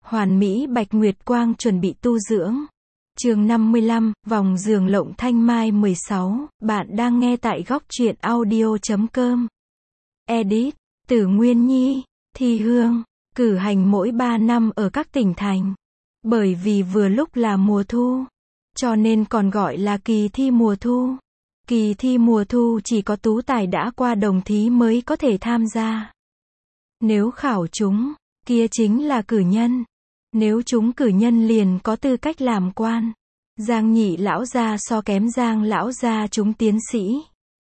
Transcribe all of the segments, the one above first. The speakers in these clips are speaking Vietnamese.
Hoàn mỹ bạch nguyệt quang chuẩn bị tu dưỡng. Chương 55, vòng giường lộng thanh mai 16, bạn đang nghe tại góc truyện audio.com. Edit, Tử Nguyên Nhi, Thi Hương, cử hành mỗi 3 năm ở các tỉnh thành. Bởi vì vừa lúc là mùa thu, cho nên còn gọi là kỳ thi mùa thu. Kỳ thi mùa thu chỉ có tú tài đã qua đồng thí mới có thể tham gia. Nếu khảo trúng, kia chính là cử nhân. Nếu trúng cử nhân liền có tư cách làm quan. Giang nhị lão gia so kém Giang lão gia trúng tiến sĩ.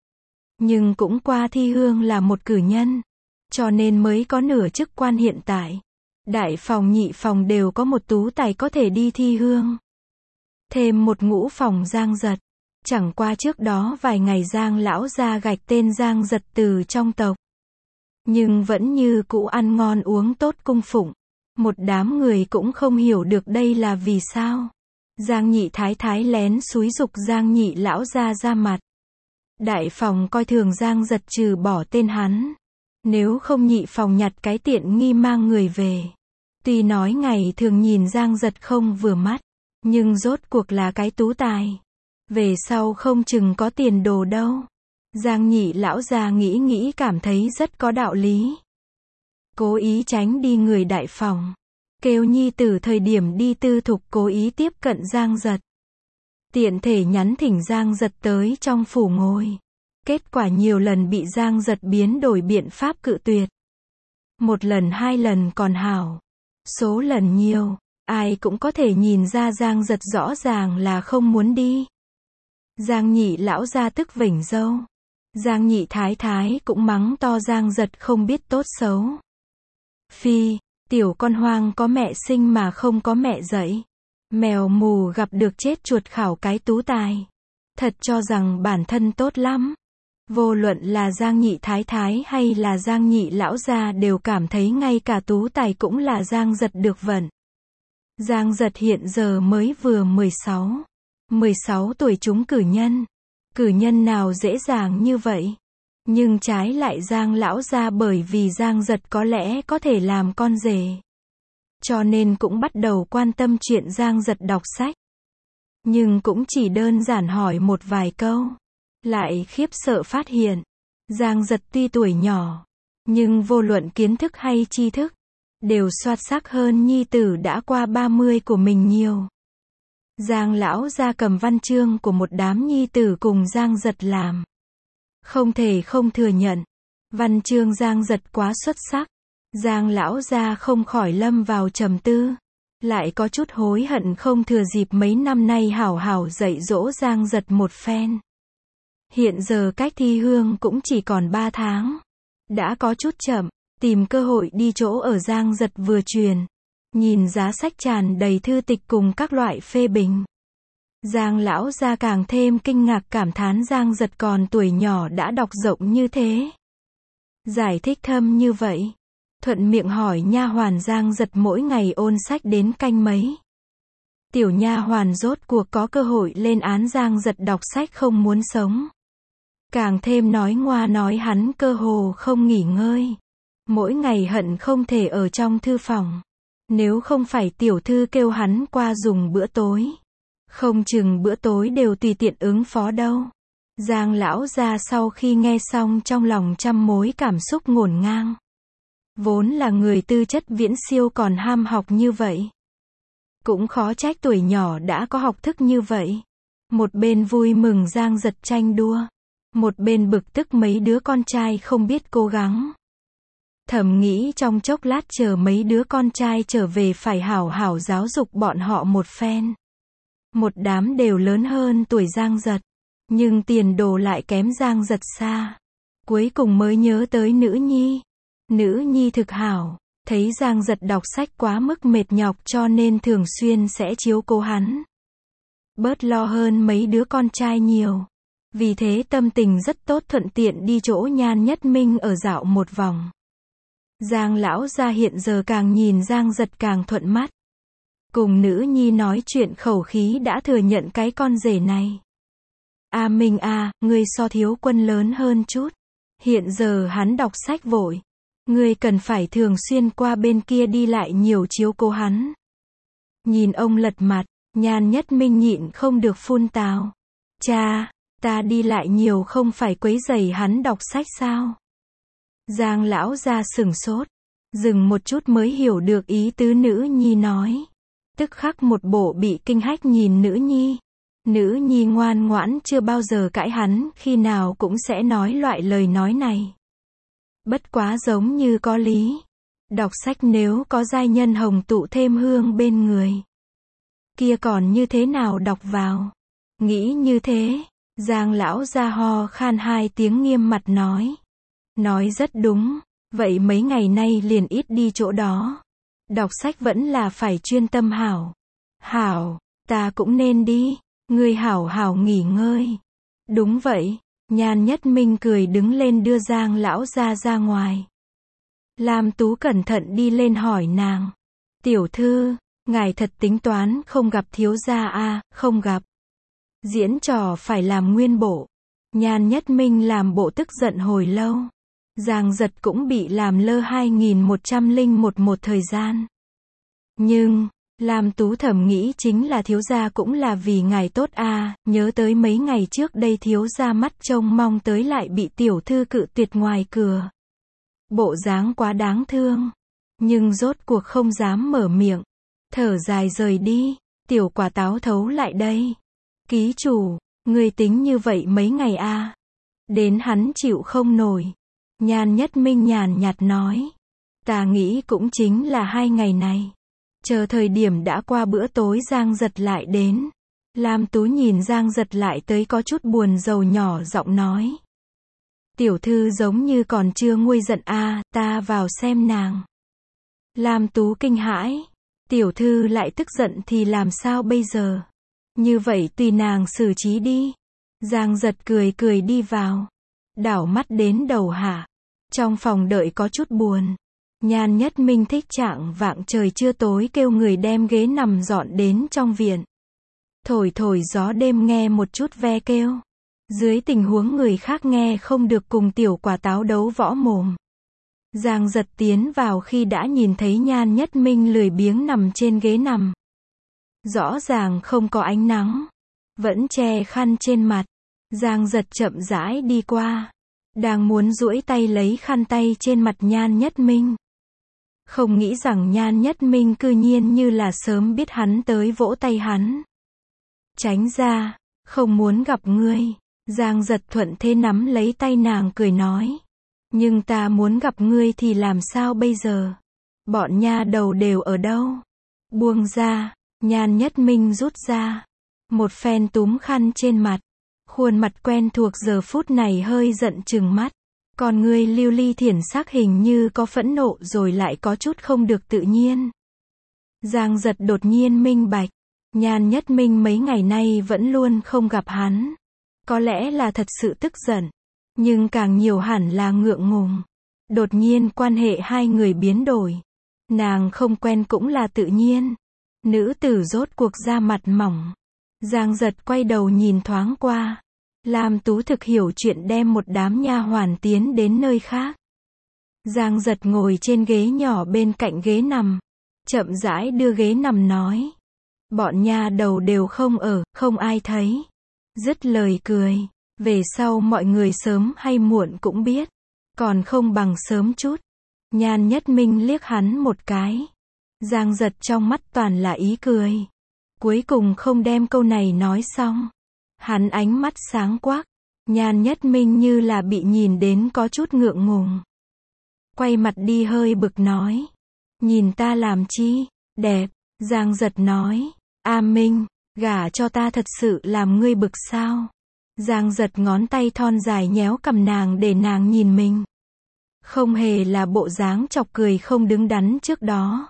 Nhưng cũng qua thi hương là một cử nhân. Cho nên mới có nửa chức quan hiện tại. Đại phòng nhị phòng đều có một tú tài có thể đi thi hương. Thêm một ngũ phòng Giang Giật. Chẳng qua trước đó vài ngày Giang lão gia gạch tên Giang Giật từ trong tộc. Nhưng vẫn như cũ ăn ngon uống tốt cung phụng. Một đám người cũng không hiểu được đây là vì sao. Giang nhị thái thái lén xúi giục Giang nhị lão gia ra mặt. Đại phòng coi thường Giang Giật trừ bỏ tên hắn. Nếu không nhị phòng nhặt cái tiện nghi mang người về. Tuy nói ngày thường nhìn Giang Giật không vừa mắt. Nhưng rốt cuộc là cái tú tài. Về sau không chừng có tiền đồ đâu. Giang nhị lão gia nghĩ cảm thấy rất có đạo lý. Cố ý tránh đi người đại phòng. Kêu nhi tử thời điểm đi tư thục cố ý tiếp cận Giang Giật. Tiện thể nhắn thỉnh Giang Giật tới trong phủ ngồi. Kết quả nhiều lần bị Giang Giật biến đổi biện pháp cự tuyệt. Một lần hai lần còn hảo. Số lần nhiều, ai cũng có thể nhìn ra Giang Giật rõ ràng là không muốn đi. Giang nhị lão gia tức vểnh râu. Giang nhị thái thái cũng mắng to Giang Giật không biết tốt xấu. Phi, tiểu con hoang có mẹ sinh mà không có mẹ dạy. Mèo mù gặp được chết chuột khảo cái tú tài. Thật cho rằng bản thân tốt lắm. Vô luận là Giang nhị thái thái hay là Giang nhị lão gia đều cảm thấy ngay cả tú tài cũng là Giang Giật được vận. Giang Giật hiện giờ mới vừa 16 tuổi trúng cử nhân. Cử nhân nào dễ dàng như vậy. Nhưng trái lại Giang lão gia bởi vì Giang Giật có lẽ có thể làm con rể. Cho nên cũng bắt đầu quan tâm chuyện Giang Giật đọc sách. Nhưng cũng chỉ đơn giản hỏi một vài câu. Lại khiếp sợ phát hiện. Giang Giật tuy tuổi nhỏ. Nhưng vô luận kiến thức hay tri thức. Đều xuất sắc hơn nhi tử đã qua 30 của mình nhiều. Giang lão gia cầm văn chương của một đám nhi tử cùng Giang Giật làm. Không thể không thừa nhận. Văn chương Giang Giật quá xuất sắc. Giang lão gia không khỏi lâm vào trầm tư. Lại có chút hối hận không thừa dịp mấy năm nay hảo hảo dạy dỗ Giang Giật một phen. Hiện giờ cách thi hương cũng chỉ còn 3 tháng. Đã có chút chậm. Tìm cơ hội đi chỗ ở Giang Giật vừa truyền. Nhìn giá sách tràn đầy thư tịch cùng các loại phê bình. Giang lão gia càng thêm kinh ngạc cảm thán Giang Giật còn tuổi nhỏ đã đọc rộng như thế. Giải thích thâm như vậy. Thuận miệng hỏi nha hoàn Giang Giật mỗi ngày ôn sách đến canh mấy. Tiểu nha hoàn rốt cuộc có cơ hội lên án Giang Giật đọc sách không muốn sống. Càng thêm nói ngoa nói hắn cơ hồ không nghỉ ngơi. Mỗi ngày hận không thể ở trong thư phòng. Nếu không phải tiểu thư kêu hắn qua dùng bữa tối. Không chừng bữa tối đều tùy tiện ứng phó đâu. Giang lão gia sau khi nghe xong trong lòng trăm mối cảm xúc ngổn ngang. Vốn là người tư chất viễn siêu còn ham học như vậy. Cũng khó trách tuổi nhỏ đã có học thức như vậy. Một bên vui mừng Giang Giật tranh đua. Một bên bực tức mấy đứa con trai không biết cố gắng. Thầm nghĩ trong chốc lát chờ mấy đứa con trai trở về phải hảo hảo giáo dục bọn họ một phen. Một đám đều lớn hơn tuổi Giang Giật. Nhưng tiền đồ lại kém Giang Giật xa. Cuối cùng mới nhớ tới nữ nhi. Nữ nhi thực hảo. Thấy Giang Giật đọc sách quá mức mệt nhọc cho nên thường xuyên sẽ chiếu cố hắn. Bớt lo hơn mấy đứa con trai nhiều. Vì thế tâm tình rất tốt thuận tiện đi chỗ Nhan Nhất Minh ở dạo một vòng. Giang lão gia hiện giờ càng nhìn Giang Giật càng thuận mắt. Cùng nữ nhi nói chuyện khẩu khí đã thừa nhận cái con rể này. A Minh à, ngươi so Thiếu Quân lớn hơn chút. Hiện giờ hắn đọc sách vội. Ngươi cần phải thường xuyên qua bên kia đi lại nhiều chiếu cố hắn. Nhìn ông lật mặt, Nhan Nhất Minh nhịn không được phun tào. Cha, ta đi lại nhiều không phải quấy rầy hắn đọc sách sao? Giang lão gia sửng sốt, dừng một chút mới hiểu được ý tứ nữ nhi nói. Tức khắc một bộ bị kinh hách nhìn nữ nhi. Nữ nhi ngoan ngoãn chưa bao giờ cãi hắn, khi nào cũng sẽ nói loại lời nói này. Bất quá giống như có lý. Đọc sách nếu có giai nhân hồng tụ thêm hương bên người, kia còn như thế nào đọc vào? Nghĩ như thế, Giang lão gia ho khan 2 tiếng nghiêm mặt nói. Nói rất đúng, vậy mấy ngày nay liền ít đi chỗ đó. Đọc sách vẫn là phải chuyên tâm hảo. Hảo, ta cũng nên đi, ngươi hảo hảo nghỉ ngơi. Đúng vậy, Nhan Nhất Minh cười đứng lên đưa Giang lão gia ra ngoài. Lam Tú cẩn thận đi lên hỏi nàng. Tiểu thư, ngài thật tính toán không gặp thiếu gia à? Không gặp. Diễn trò phải làm nguyên bộ. Nhan Nhất Minh làm bộ tức giận hồi lâu. Giang Giật cũng bị làm lơ 2101 một thời gian. Nhưng, Lam Tú thầm nghĩ chính là thiếu gia cũng là vì ngài tốt à, nhớ tới mấy ngày trước đây thiếu gia mắt trông mong tới lại bị tiểu thư cự tuyệt ngoài cửa. Bộ dáng quá đáng thương. Nhưng rốt cuộc không dám mở miệng. Thở dài rời đi, tiểu quả táo thấu lại đây. Ký chủ, người tính như vậy mấy ngày à? Đến hắn chịu không nổi. Nhan Nhất Minh nhàn nhạt nói. Ta nghĩ cũng chính là 2 ngày này. Chờ thời điểm đã qua bữa tối Giang Giật lại đến. Lam Tú nhìn Giang Giật lại tới có chút buồn rầu nhỏ giọng nói. Tiểu thư giống như còn chưa nguôi giận à, ta vào xem nàng. Lam Tú kinh hãi. Tiểu thư lại tức giận thì làm sao bây giờ? Như vậy tùy nàng xử trí đi. Giang Giật cười cười đi vào. Đảo mắt đến đầu hạ. Trong phòng đợi có chút buồn. Nhan Nhất Minh thích trạng vạng trời chưa tối kêu người đem ghế nằm dọn đến trong viện. Thổi thổi gió đêm nghe một chút ve kêu. Dưới tình huống người khác nghe không được cùng tiểu quả táo đấu võ mồm. Giang Giật tiến vào khi đã nhìn thấy Nhan Nhất Minh lười biếng nằm trên ghế nằm. Rõ ràng không có ánh nắng. Vẫn che khăn trên mặt. Giang Giật chậm rãi đi qua. Đang muốn duỗi tay lấy khăn tay trên mặt Nhan Nhất Minh. Không nghĩ rằng Nhan Nhất Minh cư nhiên như là sớm biết hắn tới vỗ tay hắn. Tránh ra, không muốn gặp ngươi. Giang Giật thuận thế nắm lấy tay nàng cười nói. Nhưng ta muốn gặp ngươi thì làm sao bây giờ? Bọn nha đầu đều ở đâu? Buông ra, Nhan Nhất Minh rút ra. Một phen túm khăn trên mặt. Khuôn mặt quen thuộc giờ phút này hơi giận chừng mắt. Còn ngươi lưu ly thiển sắc hình như có phẫn nộ rồi lại có chút không được tự nhiên. Giang Giật đột nhiên minh bạch. Nhan Nhất Minh mấy ngày nay vẫn luôn không gặp hắn. Có lẽ là thật sự tức giận. Nhưng càng nhiều hẳn là ngượng ngùng. Đột nhiên quan hệ hai người biến đổi. Nàng không quen cũng là tự nhiên. Nữ tử rốt cuộc ra mặt mỏng. Giang Giật quay đầu nhìn thoáng qua. Lam Tú thực hiểu chuyện đem một đám nha hoàn tiến đến nơi khác. Giang Giật ngồi trên ghế nhỏ bên cạnh ghế nằm. Chậm rãi đưa ghế nằm nói. Bọn nha đầu đều không ở, không ai thấy. Dứt lời cười. Về sau mọi người sớm hay muộn cũng biết. Còn không bằng sớm chút. Nhan Nhất Minh liếc hắn một cái. Giang Giật trong mắt toàn là ý cười. Cuối cùng không đem câu này nói xong. Hắn ánh mắt sáng quắc. Nhan Nhất Minh như là bị nhìn đến có chút ngượng ngùng. Quay mặt đi hơi bực nói. Nhìn ta làm chi? Đẹp. Giang Giật nói. A Minh, gả cho ta thật sự làm ngươi bực sao? Giang Giật ngón tay thon dài nhéo cằm nàng để nàng nhìn mình. Không hề là bộ dáng chọc cười không đứng đắn trước đó.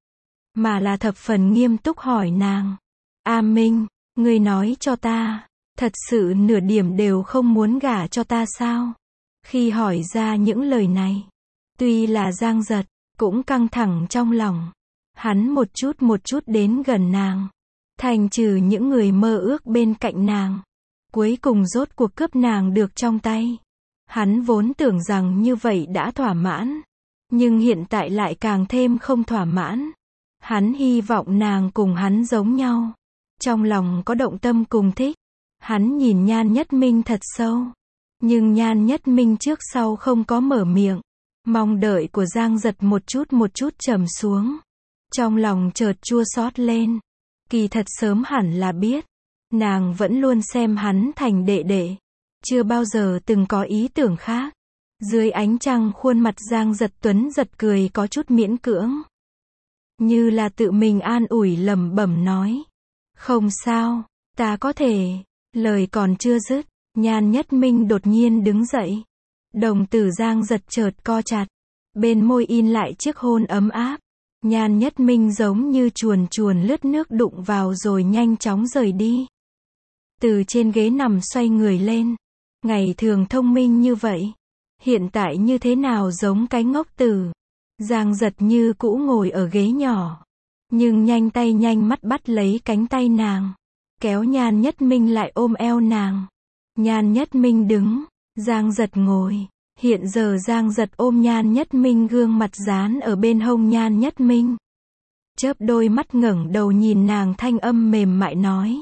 Mà là thập phần nghiêm túc hỏi nàng. A Minh, ngươi nói cho ta, thật sự nửa điểm đều không muốn gả cho ta sao? Khi hỏi ra những lời này, tuy là Giang Giật, cũng căng thẳng trong lòng. Hắn một chút đến gần nàng. Thành trừ những người mơ ước bên cạnh nàng. Cuối cùng rốt cuộc cướp nàng được trong tay. Hắn vốn tưởng rằng như vậy đã thỏa mãn. Nhưng hiện tại lại càng thêm không thỏa mãn. Hắn hy vọng nàng cùng hắn giống nhau. Trong lòng có động tâm cùng thích. Hắn nhìn Nhan Nhất Minh thật sâu. Nhưng Nhan Nhất Minh trước sau không có mở miệng. Mong đợi của Giang Giật một chút trầm xuống. Trong lòng chợt chua xót lên. Kỳ thật sớm hẳn là biết. Nàng vẫn luôn xem hắn thành đệ đệ. Chưa bao giờ từng có ý tưởng khác. Dưới ánh trăng khuôn mặt Giang Giật Tuấn giật cười có chút miễn cưỡng. Như là tự mình an ủi lẩm bẩm nói. Không sao, ta có thể. Lời còn chưa dứt, Nhan Nhất Minh đột nhiên đứng dậy. Đồng tử Giang Giật chợt co chặt. Bên môi in lại chiếc hôn ấm áp. Nhan Nhất Minh giống như chuồn chuồn lướt nước đụng vào rồi nhanh chóng rời đi. Từ trên ghế nằm xoay người lên. Ngày thường thông minh như vậy. Hiện tại như thế nào giống cái ngốc tử. Giang Giật như cũ ngồi ở ghế nhỏ. Nhưng nhanh tay nhanh mắt bắt lấy cánh tay nàng. Kéo Nhan Nhất Minh lại ôm eo nàng. Nhan Nhất Minh đứng. Giang Giật ngồi. Hiện giờ Giang Giật ôm Nhan Nhất Minh, gương mặt dán ở bên hông Nhan Nhất Minh. Chớp đôi mắt ngẩng đầu nhìn nàng, thanh âm mềm mại nói.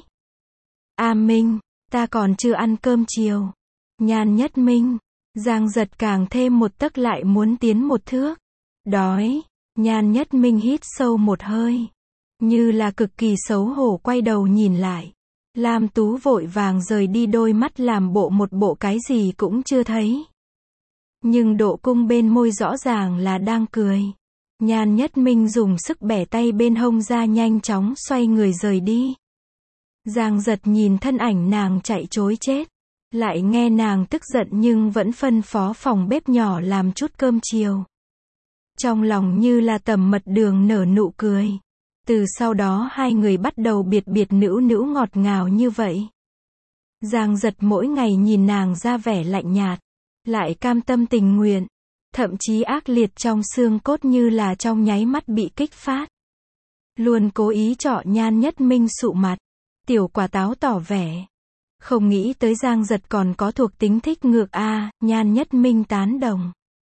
A Minh, ta còn chưa ăn cơm chiều. Nhan Nhất Minh. Giang Giật càng thêm một tấc lại muốn tiến một thước. Đói. Nhan Nhất Minh hít sâu một hơi. Như là cực kỳ xấu hổ quay đầu nhìn lại. Lam Tú vội vàng rời đi, đôi mắt làm bộ một bộ cái gì cũng chưa thấy. Nhưng độ cung bên môi rõ ràng là đang cười. Nhan Nhất Minh dùng sức bẻ tay bên hông ra, nhanh chóng xoay người rời đi. Giang Giật nhìn thân ảnh nàng chạy trối chết. Lại nghe nàng tức giận nhưng vẫn phân phó phòng bếp nhỏ làm chút cơm chiều. Trong lòng như là tầm mật đường nở nụ cười. Từ sau đó hai người bắt đầu biệt biệt nữu nữu ngọt ngào như vậy. Giang Giật mỗi ngày nhìn nàng ra vẻ lạnh nhạt. Lại cam tâm tình nguyện. Thậm chí ác liệt trong xương cốt như là trong nháy mắt bị kích phát. Luôn cố ý trọ Nhan Nhất Minh sụ mặt. Tiểu quả táo tỏ vẻ. Không nghĩ tới Giang Giật còn có thuộc tính thích ngược a. Nhan Nhất Minh tán đồng.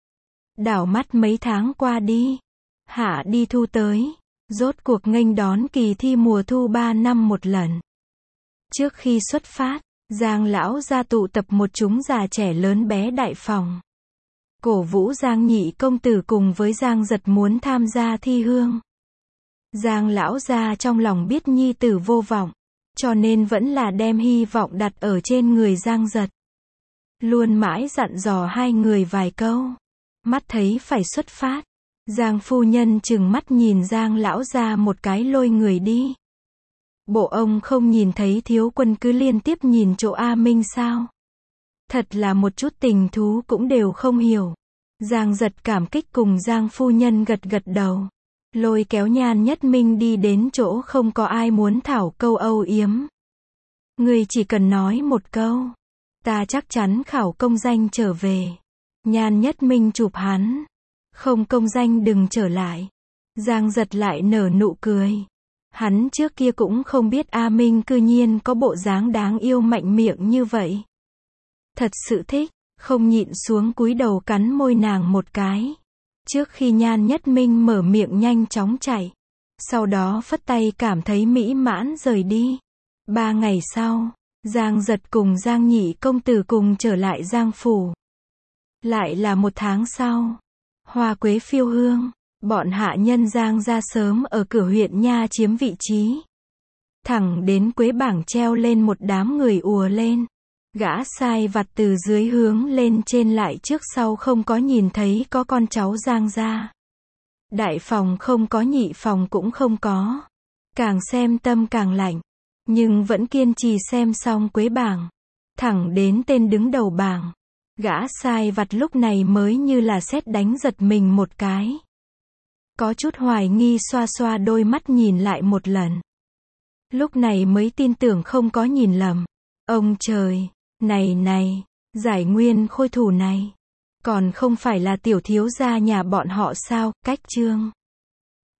Đảo mắt mấy tháng qua đi. Hạ đi thu tới. Rốt cuộc nghênh đón kỳ thi mùa thu 3 năm một lần. Trước khi xuất phát, Giang lão gia tụ tập một chúng già trẻ lớn bé đại phòng. Cổ vũ Giang nhị công tử cùng với Giang Giật muốn tham gia thi hương. Giang lão gia trong lòng biết nhi tử vô vọng. Cho nên vẫn là đem hy vọng đặt ở trên người Giang Giật. Luôn mãi dặn dò hai người vài câu. Mắt thấy phải xuất phát. Giang phu nhân trừng mắt nhìn Giang lão gia một cái lôi người đi. Bộ ông không nhìn thấy thiếu quân cứ liên tiếp nhìn chỗ A Minh sao? Thật là một chút tình thú cũng đều không hiểu. Giang Giật cảm kích cùng Giang phu nhân gật gật đầu. Lôi kéo Nhan Nhất Minh đi đến chỗ không có ai muốn thảo câu âu yếm. Người chỉ cần nói một câu. Ta chắc chắn khảo công danh trở về. Nhan Nhất Minh chụp hắn. Không công danh đừng trở lại. Giang Giật lại nở nụ cười. Hắn trước kia cũng không biết A Minh cư nhiên có bộ dáng đáng yêu mạnh miệng như vậy. Thật sự thích, không nhịn xuống cúi đầu cắn môi nàng một cái. Trước khi Nhan Nhất Minh mở miệng nhanh chóng chạy. Sau đó phất tay cảm thấy mỹ mãn rời đi. 3 ngày sau, Giang Giật cùng Giang nhị công tử cùng trở lại Giang phủ. Lại là 1 tháng sau. Hoa quế phiêu hương. Bọn hạ nhân Giang ra sớm ở cửa huyện nha chiếm vị trí. Thẳng đến quế bảng treo lên một đám người ùa lên. Gã sai vặt từ dưới hướng lên trên lại trước sau không có nhìn thấy có con cháu Giang ra. Đại phòng không có, nhị phòng cũng không có. Càng xem tâm càng lạnh. Nhưng vẫn kiên trì xem xong quế bảng. Thẳng đến tên đứng đầu bảng. Gã sai vặt lúc này mới như là sét đánh giật mình một cái. Có chút hoài nghi xoa xoa đôi mắt nhìn lại một lần. Lúc này mới tin tưởng không có nhìn lầm. Ông trời, này, Giải Nguyên Khôi thủ này. Còn không phải là tiểu thiếu gia nhà bọn họ sao? Cách chương.